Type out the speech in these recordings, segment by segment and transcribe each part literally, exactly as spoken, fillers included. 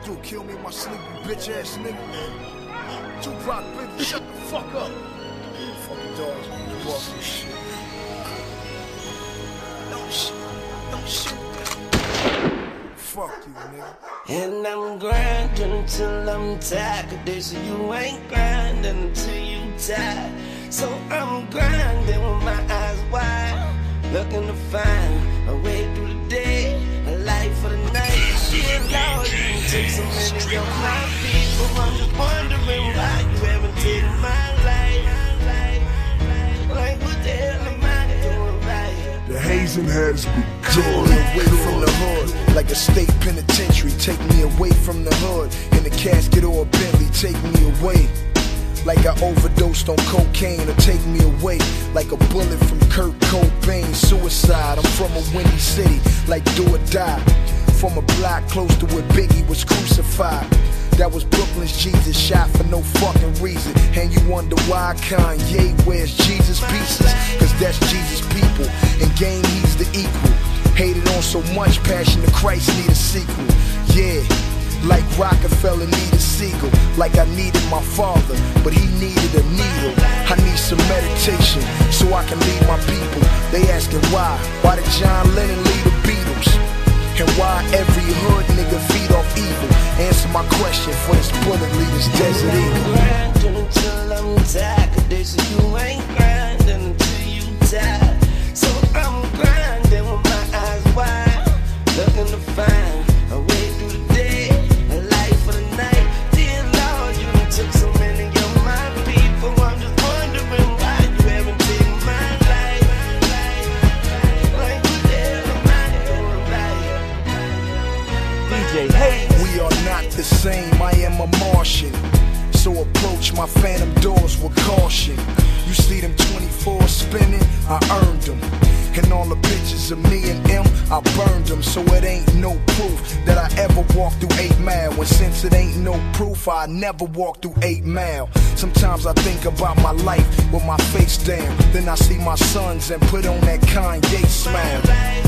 do? Kill me in my sleep, you bitch ass nigga. Tupac, baby, shut the fuck up. Fucking dogs, man. You boss this shit. Don't shoot. Don't shoot. Fuck you, nigga. And I'm grinding until I'm tired. Cause they say you ain't grinding until you tired. So I'm grinding with my eyes wide, looking to find a way through the day, a life for the night. Dear Lord, you take so many of my people. I'm just wondering why you haven't taken my life. Like what the hell am I doing right? The hazing has begun. Away from the hood, like a state penitentiary. Take me away from the hood, in a casket or a Bentley. Take me away, like I overdosed on cocaine, or take me away like a bullet from Kurt Cobain. Suicide, I'm from a windy city, like do or die. From a block close to where Biggie was crucified. That was Brooklyn's Jesus, shot for no fucking reason. And you wonder why Kanye wears Jesus pieces? Cause that's Jesus' people, in game he's the equal. Hated on so much, Passion of Christ need a sequel. Yeah, like Rockefeller needed Siegel. Like I needed my father, but he needed a needle. I need some meditation, so I can lead my people. They asking why, why did John Lennon lead the Beatles? And why every hood nigga feed off evil? Answer my question for this bullet lead this Desert Eagle. I'm grinding until I'm tired. Cause they say you ain't grinding until you tired. So I'm grinding with my eyes wide, looking to find a way through the day, a life for the night. Dear Lord, you done took so many of my people. I'm just wondering why you haven't taken my life. Like what the hell am I doing right? D J Hayes. We are not the same, I am a Martian. So approach my phantom doors with caution. You see them twenty-four spinning, I earned them. And all the pictures of me and M, I burned them. So it ain't no proof that I ever walked through eight mile. And since it ain't no proof, I never walked through eight mile. Sometimes I think about my life with my face down. Then I see my sons and put on that Kanye smile.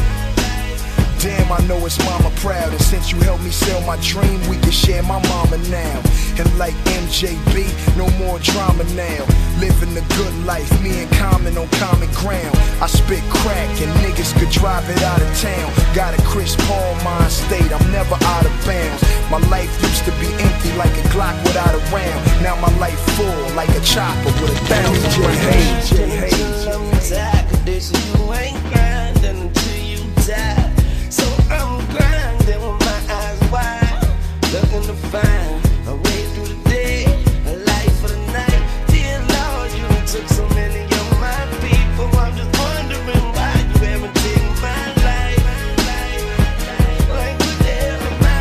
Damn, I know it's mama proud. And since you helped me sell my dream, we can share my mama now. And like M J B, no more drama now. Living the good life, me and Common on common ground. I spit crack and niggas could drive it out of town. Got a Chris Paul mind state, I'm never out of bounds. My life used to be empty like a Glock without a round. Now my life full like a chopper with a thousand Hayes. I'm tired, cause they say you ain't grinding until you die. So I'm grinding with my eyes wide, looking to find a way through the day, a life for the night. Dear Lord, you done took so many of my people. I'm just wondering why you haven't taken my life. Like what the hell am I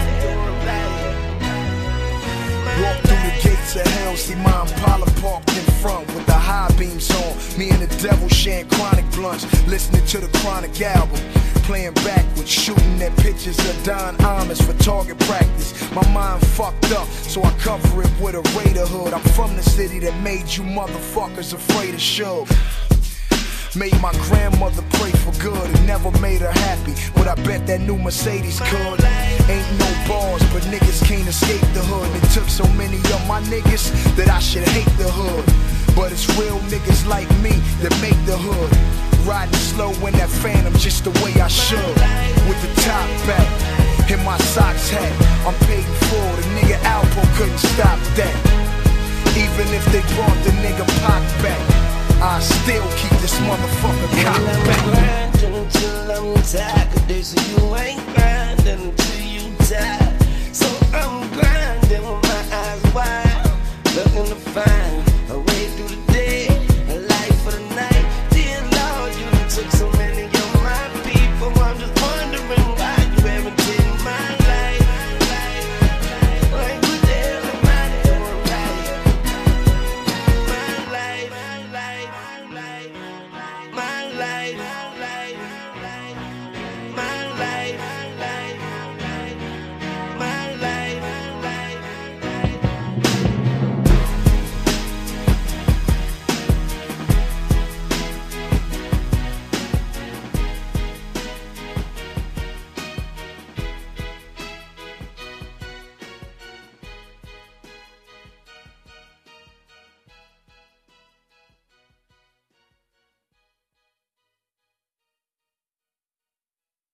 doing right? Walk through the gates of hell, see my Impala parked in front with the high beams on. Me and the devil sharing chronic blunts, listening to the Chronic album. Playing backwards, shooting at pictures of Don Imus for target practice. My mind fucked up, so I cover it with a Raider hood. I'm from the city that made you motherfuckers afraid of Suge. Made my grandmother pray for good and never made her happy, but I bet that new Mercedes could. Ain't no bars, but niggas can't escape the hood. It took so many of my niggas that I should hate the hood. But it's real niggas like me that make the hood. Riding slow in that Phantom just the way I should. With the top back and my socks hat, I'm paid in full